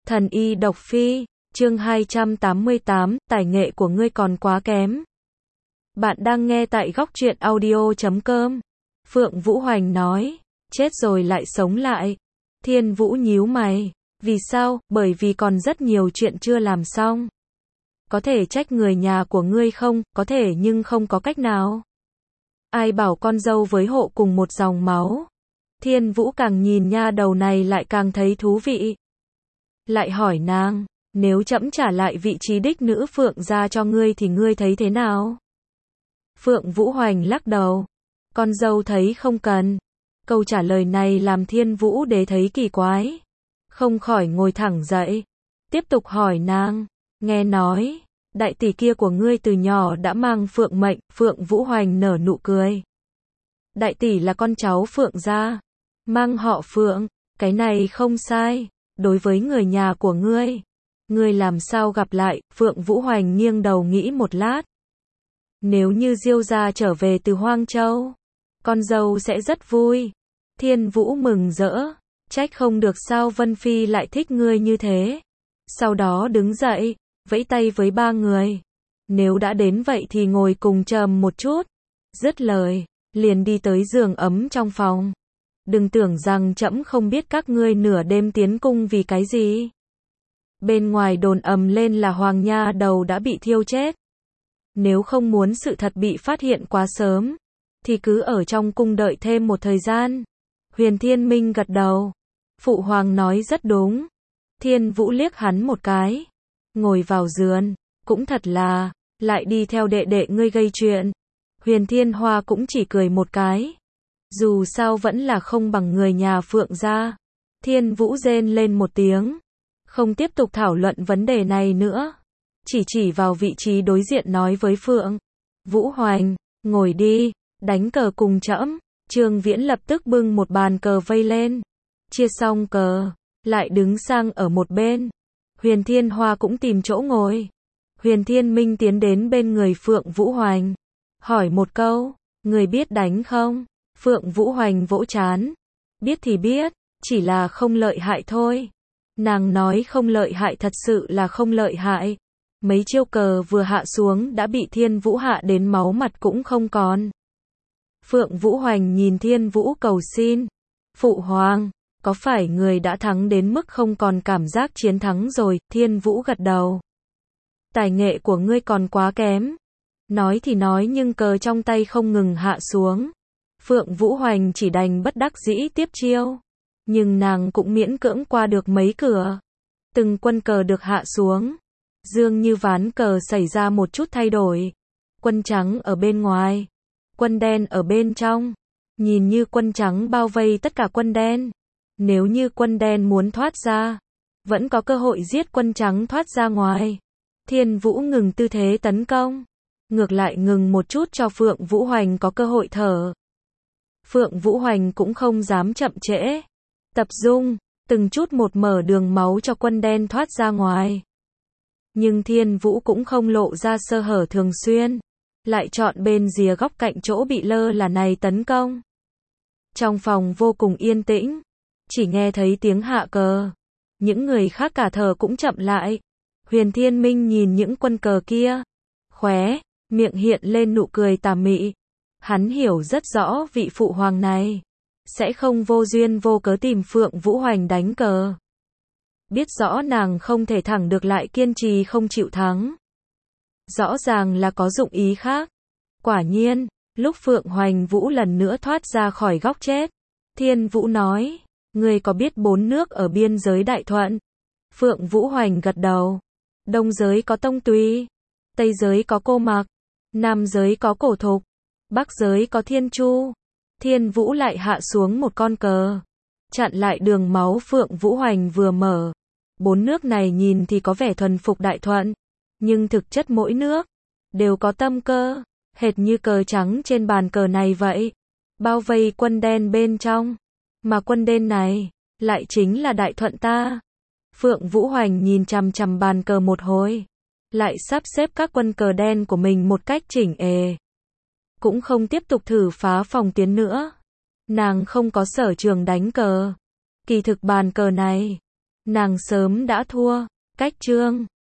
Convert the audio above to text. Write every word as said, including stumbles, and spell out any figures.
Thần y độc phi, chương hai trăm tám mươi tám, tài nghệ của ngươi còn quá kém. Bạn đang nghe tại góc truyện audio chấm com. Phượng Vũ Hoành nói, chết rồi lại sống lại. Thiên Vũ nhíu mày, vì sao? Bởi vì còn rất nhiều chuyện chưa làm xong. Có thể trách người nhà của ngươi không? Có thể nhưng không có cách nào. Ai bảo con dâu với hộ cùng một dòng máu. Thiên Vũ càng nhìn nha đầu này lại càng thấy thú vị. Lại hỏi nàng, nếu trẫm trả lại vị trí đích nữ Phượng gia cho ngươi thì ngươi thấy thế nào? Phượng Vũ Hoành lắc đầu, con dâu thấy không cần. Câu trả lời này làm Thiên Vũ đế thấy kỳ quái, không khỏi ngồi thẳng dậy, tiếp tục hỏi nàng, nghe nói, đại tỷ kia của ngươi từ nhỏ đã mang Phượng mệnh. Phượng Vũ Hoành nở nụ cười. Đại tỷ là con cháu Phượng gia, mang họ Phượng, cái này không sai. Đối với người nhà của ngươi, ngươi làm sao gặp lại? Phượng Vũ Hoành nghiêng đầu nghĩ một lát. Nếu như Diêu gia trở về từ Hoang Châu, con dâu sẽ rất vui. Thiên Vũ mừng rỡ, trách không được sao Vân Phi lại thích ngươi như thế. Sau đó đứng dậy, vẫy tay với ba người. Nếu đã đến vậy thì ngồi cùng trầm một chút. Dứt lời, liền đi tới giường ấm trong phòng. Đừng tưởng rằng trẫm không biết các ngươi nửa đêm tiến cung vì cái gì. Bên ngoài đồn ầm lên là Hoàng nha đầu đã bị thiêu chết. Nếu không muốn sự thật bị phát hiện quá sớm, thì cứ ở trong cung đợi thêm một thời gian. Huyền Thiên Minh gật đầu. Phụ hoàng nói rất đúng. Thiên Vũ liếc hắn một cái. Ngồi vào giường, cũng thật là, lại đi theo đệ đệ ngươi gây chuyện. Huyền Thiên Hoa cũng chỉ cười một cái. Dù sao vẫn là không bằng người nhà Phượng gia. Thiên Vũ rên lên một tiếng, không tiếp tục thảo luận vấn đề này nữa, chỉ chỉ vào vị trí đối diện nói với Phượng Vũ Hoành, ngồi đi, đánh cờ cùng trẫm. Trương Viễn lập tức bưng một bàn cờ vây lên, chia xong cờ, lại đứng sang ở một bên. Huyền Thiên Hoa cũng tìm chỗ ngồi. Huyền Thiên Minh tiến đến bên người Phượng Vũ Hoành, hỏi một câu, người biết đánh không? Phượng Vũ Hoành vỗ trán, biết thì biết, chỉ là không lợi hại thôi. Nàng nói không lợi hại thật sự là không lợi hại. Mấy chiêu cờ vừa hạ xuống đã bị Thiên Vũ hạ đến máu mặt cũng không còn. Phượng Vũ Hoành nhìn Thiên Vũ cầu xin, phụ hoàng, có phải người đã thắng đến mức không còn cảm giác chiến thắng rồi? Thiên Vũ gật đầu. Tài nghệ của ngươi còn quá kém. Nói thì nói nhưng cờ trong tay không ngừng hạ xuống. Phượng Vũ Hoành chỉ đành bất đắc dĩ tiếp chiêu. Nhưng nàng cũng miễn cưỡng qua được mấy cửa. Từng quân cờ được hạ xuống, dường như ván cờ xảy ra một chút thay đổi. Quân trắng ở bên ngoài, quân đen ở bên trong. Nhìn như quân trắng bao vây tất cả quân đen. Nếu như quân đen muốn thoát ra, vẫn có cơ hội giết quân trắng thoát ra ngoài. Thiên Vũ ngừng tư thế tấn công, ngược lại ngừng một chút cho Phượng Vũ Hoành có cơ hội thở. Phượng Vũ Hoành cũng không dám chậm trễ, tập trung, từng chút một mở đường máu cho quân đen thoát ra ngoài. Nhưng Thiên Vũ cũng không lộ ra sơ hở thường xuyên, lại chọn bên rìa góc cạnh chỗ bị lơ là này tấn công. Trong phòng vô cùng yên tĩnh, chỉ nghe thấy tiếng hạ cờ. Những người khác cả thở cũng chậm lại. Huyền Thiên Minh nhìn những quân cờ kia, khóe miệng hiện lên nụ cười tà mị. Hắn hiểu rất rõ vị phụ hoàng này sẽ không vô duyên vô cớ tìm Phượng Vũ Hoành đánh cờ. Biết rõ nàng không thể thẳng được lại kiên trì không chịu thắng. Rõ ràng là có dụng ý khác. Quả nhiên, lúc Phượng Hoành Vũ lần nữa thoát ra khỏi góc chết, Thiên Vũ nói, ngươi có biết bốn nước ở biên giới Đại Thuận? Phượng Vũ Hoành gật đầu. Đông giới có Tông Tùy, Tây giới có Cô Mặc, Nam giới có Cổ Thục, Bắc giới có Thiên Chu. Thiên Vũ lại hạ xuống một con cờ, chặn lại đường máu Phượng Vũ Hoành vừa mở. Bốn nước này nhìn thì có vẻ thuần phục Đại Thuận, nhưng thực chất mỗi nước đều có tâm cơ, hệt như cờ trắng trên bàn cờ này vậy, bao vây quân đen bên trong, mà quân đen này lại chính là Đại Thuận ta. Phượng Vũ Hoành nhìn chằm chằm bàn cờ một hồi, lại sắp xếp các quân cờ đen của mình một cách chỉnh ề. Cũng không tiếp tục thử phá phòng tiến nữa. Nàng không có sở trường đánh cờ. Kỳ thực bàn cờ này, Nàng sớm đã thua. Cách chương